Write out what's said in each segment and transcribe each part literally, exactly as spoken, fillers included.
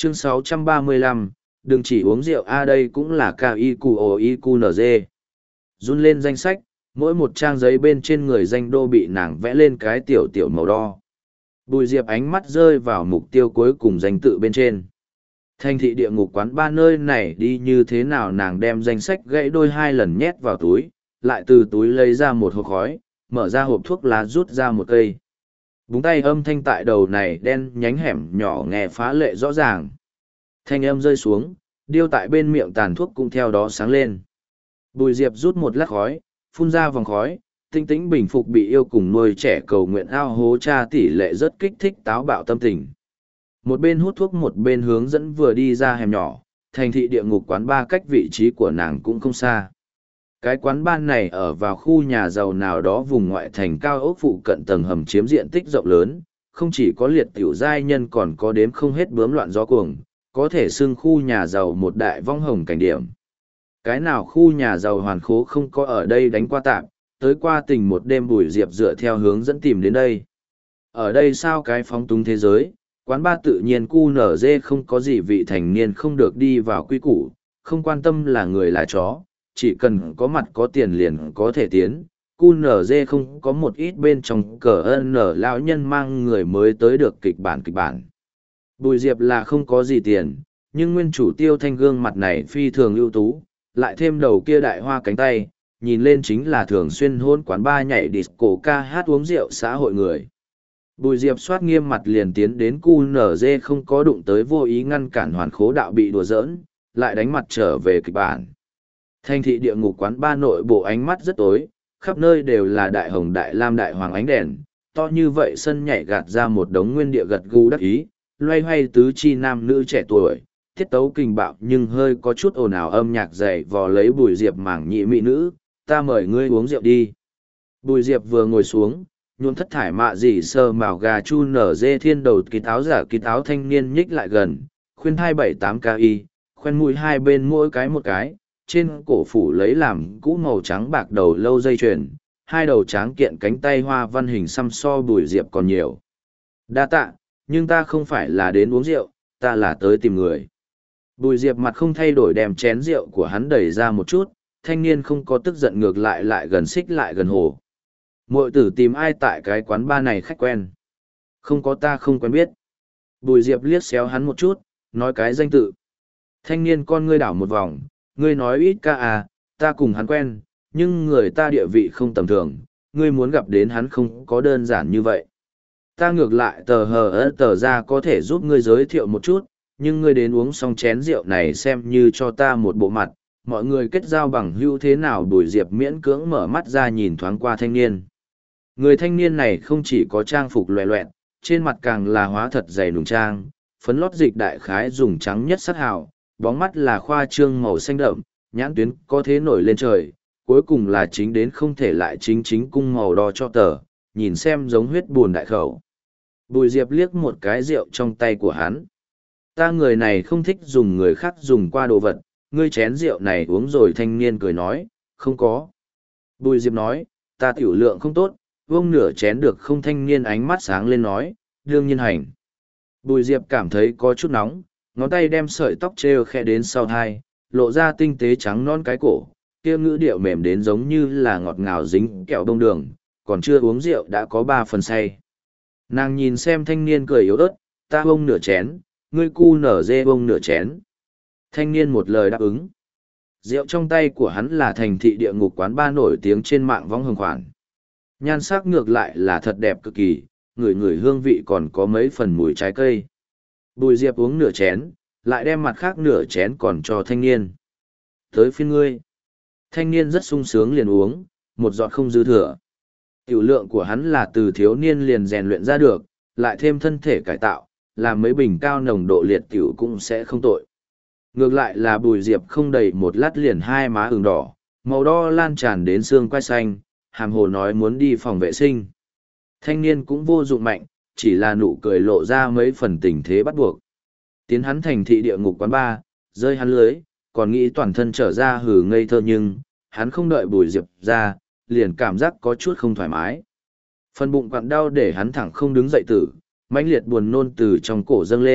Chương sáu trăm ba mươi lăm, đừng chỉ uống rượu a đây cũng là ca i cu o i cu en giê. Run lên danh sách, mỗi một trang giấy bên trên người danh đô bị nàng vẽ lên cái tiểu tiểu màu đo. Bùi Diệp ánh mắt rơi vào mục tiêu cuối cùng danh tự bên trên. Thành thị địa ngục quán ba nơi này đi như thế nào, nàng đem danh sách gãy đôi hai lần nhét vào túi, lại từ túi lấy ra một hộp khói, mở ra hộp thuốc lá rút ra một cây. Búng tay âm thanh tại đầu này đen nhánh hẻm nhỏ nghe phá lệ rõ ràng. Thanh âm rơi xuống, điêu tại bên miệng tàn thuốc cũng theo đó sáng lên. Bùi Diệp rút một lát khói, phun ra vòng khói, tinh tĩnh bình phục bị yêu cùng nuôi trẻ cầu nguyện ao hố cha tỷ lệ rất kích thích táo bạo tâm tình. Một bên hút thuốc một bên hướng dẫn vừa đi ra hẻm nhỏ, thành thị địa ngục quán ba cách vị trí của nàng cũng không xa. Cái quán ban này ở vào khu nhà giàu nào đó vùng ngoại thành cao ốc phụ cận tầng hầm chiếm diện tích rộng lớn, không chỉ có liệt tiểu giai nhân còn có đếm không hết bướm loạn gió cuồng, có thể xưng khu nhà giàu một đại vong hồng cảnh điểm. Cái nào khu nhà giàu hoàn khố không có ở đây đánh qua tạm, tới qua tình một đêm Bùi Diệp dựa theo hướng dẫn tìm đến đây. Ở đây sao cái phóng túng thế giới, quán ba tự nhiên cu nở dê không có gì vị thành niên không được đi vào quy củ, không quan tâm là người là chó, chỉ cần có mặt có tiền liền có thể tiến. cu nở dê không có một ít bên trong cờ ơn nở lão nhân mang người mới tới được kịch bản kịch bản. Bùi Diệp là không có gì tiền, nhưng nguyên chủ Tiêu Thanh gương mặt này phi thường ưu tú, lại thêm đầu kia đại hoa cánh tay, nhìn lên chính là thường xuyên hôn quán ba nhảy disco ca hát uống rượu xã hội người. Bùi Diệp soát nghiêm mặt liền tiến đến cu nở dê không có đụng tới, vô ý ngăn cản hoàn khố đạo bị đùa giỡn, lại đánh mặt trở về kịch bản. Thành thị địa ngục quán ba nội bộ ánh mắt rất tối, khắp nơi đều là đại hồng đại lam đại hoàng ánh đèn, to như vậy sân nhảy gạt ra một đống nguyên địa gật gù đắc ý, loay hoay tứ chi nam nữ trẻ tuổi, tiết tấu kình bạo nhưng hơi có chút ồn ào âm nhạc dày vò lấy Bùi Diệp mảng nhị mỹ nữ, ta mời ngươi uống rượu đi. Bùi Diệp vừa ngồi xuống, nhuộm thất thải mạ dì sờ màu gà chu nở dê thiên đầu kỳ táo giả kỳ táo thanh niên nhích lại gần, khuyên hai bảy tám ki, khoen mũi hai bên mỗi cái một cái, trên cổ phủ lấy làm cũ màu trắng bạc đầu lâu dây chuyền, hai đầu tráng kiện cánh tay hoa văn hình xăm so Bùi Diệp còn nhiều. Đa tạ, nhưng ta không phải là đến uống rượu, ta là tới tìm người. Bùi Diệp mặt không thay đổi đem chén rượu của hắn đẩy ra một chút, thanh niên không có tức giận, ngược lại lại gần xích lại gần hồ. Muội tử tìm ai tại cái quán ba này khách quen? Không có, ta không quen biết. Bùi Diệp liếc xéo hắn một chút, nói cái danh tự. Thanh niên con ngươi đảo một vòng, ngươi nói ít ca à, ta cùng hắn quen, nhưng người ta địa vị không tầm thường, ngươi muốn gặp đến hắn không có đơn giản như vậy. Ta ngược lại tờ hờ ớt tờ ra có thể giúp ngươi giới thiệu một chút, nhưng ngươi đến uống xong chén rượu này xem như cho ta một bộ mặt, mọi người kết giao bằng hữu thế nào? Bùi Diệp miễn cưỡng mở mắt ra nhìn thoáng qua thanh niên. Người thanh niên này không chỉ có trang phục loẹ loẹt, trên mặt càng là hóa thật dày nùng trang, phấn lót dịch đại khái dùng trắng nhất sắc hào, bóng mắt là khoa trương màu xanh đậm, nhãn tuyến có thế nổi lên trời, cuối cùng là chính đến không thể lại chính chính cung màu đỏ cho tờ, nhìn xem giống huyết buồn đại khẩu. Bùi Diệp liếc một cái rượu trong tay của hắn. Ta người này không thích dùng người khác dùng qua đồ vật, ngươi chén rượu này uống rồi. Thanh niên cười nói, không có. Bùi Diệp nói, ta tiểu lượng không tốt, uống nửa chén được không? Thanh niên ánh mắt sáng lên nói, đương nhiên hành. Bùi Diệp cảm thấy có chút nóng, ngón tay đem sợi tóc treo khe đến sau thai, lộ ra tinh tế trắng non cái cổ, kia ngữ điệu mềm đến giống như là ngọt ngào dính kẹo bông đường, còn chưa uống rượu đã có ba phần say. Nàng nhìn xem thanh niên cười yếu ớt, ta bông nửa chén, ngươi cu nở dê bông nửa chén. Thanh niên một lời đáp ứng. Rượu trong tay của hắn là thành thị địa ngục quán ba nổi tiếng trên mạng võng hồng khoản. Nhan sắc ngược lại là thật đẹp cực kỳ, ngửi ngửi hương vị còn có mấy phần mùi trái cây. Bùi Diệp uống nửa chén, lại đem mặt khác nửa chén còn cho thanh niên. Tới phiên ngươi. Thanh niên rất sung sướng liền uống, một giọt không dư thừa. Tiểu lượng của hắn là từ thiếu niên liền rèn luyện ra được, lại thêm thân thể cải tạo, làm mấy bình cao nồng độ liệt tiểu cũng sẽ không tội. Ngược lại là Bùi Diệp không đầy một lát liền hai má ửng đỏ, màu đỏ lan tràn đến xương quai xanh, hàm hồ nói muốn đi phòng vệ sinh. Thanh niên cũng vô dụng mạnh, chỉ là nụ cười lộ ra mấy phần tình thế bắt buộc. Tiến hắn thành thị địa ngục quán ba, rơi hắn lưới, còn nghĩ toàn thân trở ra hừ ngây thơ, nhưng hắn không đợi Bùi Diệp ra, liền cảm giác có chút không thoải mái. Phần bụng quặn đau để hắn thẳng không đứng dậy tử, mãnh liệt buồn nôn từ trong cổ dâng lên,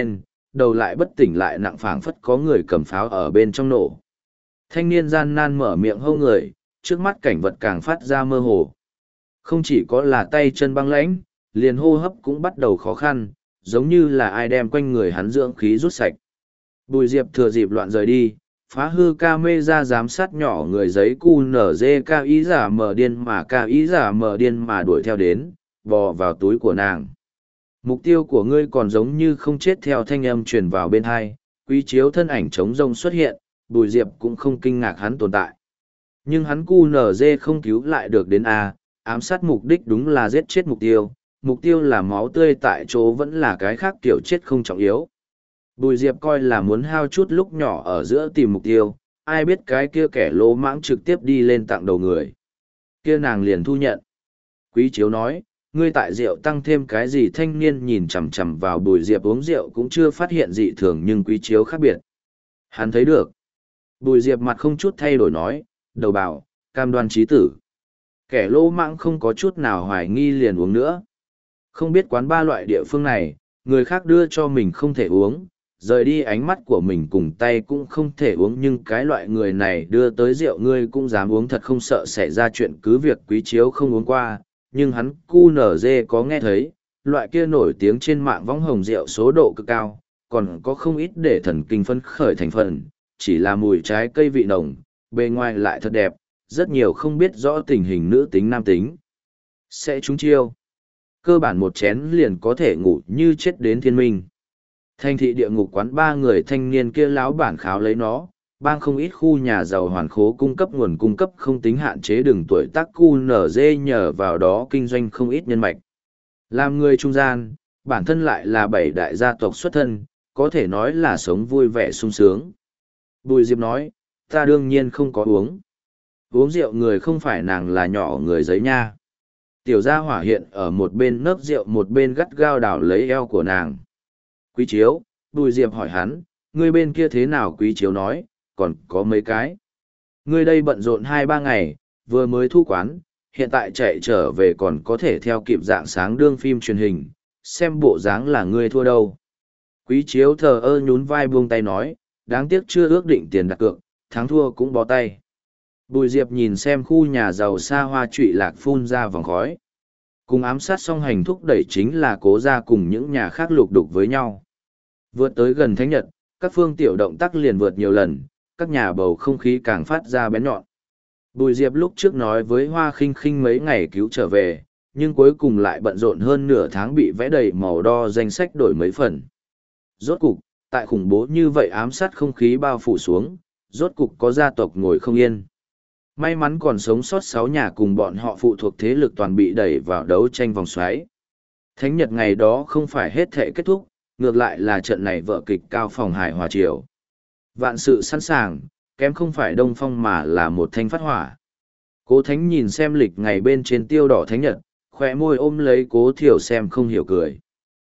đầu lại bất tỉnh lại nặng phảng phất có người cầm pháo ở bên trong nổ. Thanh niên gian nan mở miệng hô người, trước mắt cảnh vật càng phát ra mơ hồ. Không chỉ có là tay chân băng lãnh, liền hô hấp cũng bắt đầu khó khăn, giống như là ai đem quanh người hắn dưỡng khí rút sạch. Bùi Diệp thừa dịp loạn rời đi, phá hư ca mê ra giám sát nhỏ người giấy cu nở dê ca ý giả mở điên mà ca ý giả mở điên mà đuổi theo đến, bò vào túi của nàng. Mục tiêu của ngươi còn giống như không chết theo thanh âm truyền vào bên hai, Quý Chiếu thân ảnh trống rông xuất hiện, Bùi Diệp cũng không kinh ngạc hắn tồn tại. Nhưng hắn cu nở dê không cứu lại được đến A, ám sát mục đích đúng là giết chết mục tiêu, mục tiêu là máu tươi tại chỗ vẫn là cái khác kiểu chết không trọng yếu. Bùi Diệp coi là muốn hao chút lúc nhỏ ở giữa tìm mục tiêu, ai biết cái kia kẻ lỗ mãng trực tiếp đi lên tặng đầu người. Kia nàng liền thu nhận. Quý Chiếu nói, ngươi tại rượu tăng thêm cái gì? Thanh niên nhìn chằm chằm vào Bùi Diệp uống rượu cũng chưa phát hiện dị thường, nhưng Quý Chiếu khác biệt. Hắn thấy được. Bùi Diệp mặt không chút thay đổi nói, đầu bảo, cam đoan trí tử. Kẻ lỗ mãng không có chút nào hoài nghi liền uống nữa. Không biết quán ba loại địa phương này, người khác đưa cho mình không thể uống, rời đi ánh mắt của mình cùng tay cũng không thể uống, nhưng cái loại người này đưa tới rượu ngươi cũng dám uống, thật không sợ xảy ra chuyện. Cứ việc Quý Chiếu không uống qua, nhưng hắn cu nở dê có nghe thấy, loại kia nổi tiếng trên mạng võng hồng rượu số độ cực cao, còn có không ít để thần kinh phấn khởi thành phần, chỉ là mùi trái cây vị nồng, bề ngoài lại thật đẹp, rất nhiều không biết rõ tình hình nữ tính nam tính. Sẽ trúng chiêu. Cơ bản một chén liền có thể ngủ như chết đến thiên minh. Thành thị địa ngục quán ba người thanh niên kia láo bản kháo lấy nó, bang không ít khu nhà giàu hoàn khố cung cấp nguồn cung cấp không tính hạn chế đường tuổi tác cu nở dê nhờ vào đó kinh doanh không ít nhân mạch. Làm người trung gian, bản thân lại là bảy đại gia tộc xuất thân, có thể nói là sống vui vẻ sung sướng. Bùi Diệp nói, ta đương nhiên không có uống. Uống rượu người không phải nàng là nhỏ người giấy nha. Tiểu gia hỏa hiện ở một bên nấc rượu một bên gắt gao đảo lấy eo của nàng. Quý Chiếu, Bùi Diệp hỏi hắn, ngươi bên kia thế nào? Quý Chiếu nói, còn có mấy cái. Ngươi đây bận rộn hai ba ngày, vừa mới thu quán, hiện tại chạy trở về còn có thể theo kịp dạng sáng đương phim truyền hình, xem bộ dáng là ngươi thua đâu. Quý Chiếu thờ ơ nhún vai buông tay nói, đáng tiếc chưa ước định tiền đặt cược, thắng thua cũng bó tay. Bùi Diệp nhìn xem khu nhà giàu xa hoa trụy lạc phun ra vòng khói. Cùng ám sát song hành thúc đẩy chính là Cố gia cùng những nhà khác lục đục với nhau. Vượt tới gần Thánh Nhật, các phương tiểu động tác liền vượt nhiều lần, các nhà bầu không khí càng phát ra bén nhọn. Bùi Diệp lúc trước nói với Hoa Khinh Khinh mấy ngày cứu trở về, nhưng cuối cùng lại bận rộn hơn nửa tháng bị vẽ đầy màu đo danh sách đổi mấy phần. Rốt cục, tại khủng bố như vậy ám sát không khí bao phủ xuống, rốt cục có gia tộc ngồi không yên. May mắn còn sống sót sáu nhà cùng bọn họ phụ thuộc thế lực toàn bị đẩy vào đấu tranh vòng xoáy. Thánh Nhật ngày đó không phải hết thể kết thúc, ngược lại là trận này vở kịch cao phòng hài hòa chiều. Vạn sự sẵn sàng, kém không phải đông phong mà là một thanh phát hỏa. Cố Thánh nhìn xem lịch ngày bên trên tiêu đỏ Thánh Nhật, khỏe môi ôm lấy Cố Thiểu xem không hiểu cười.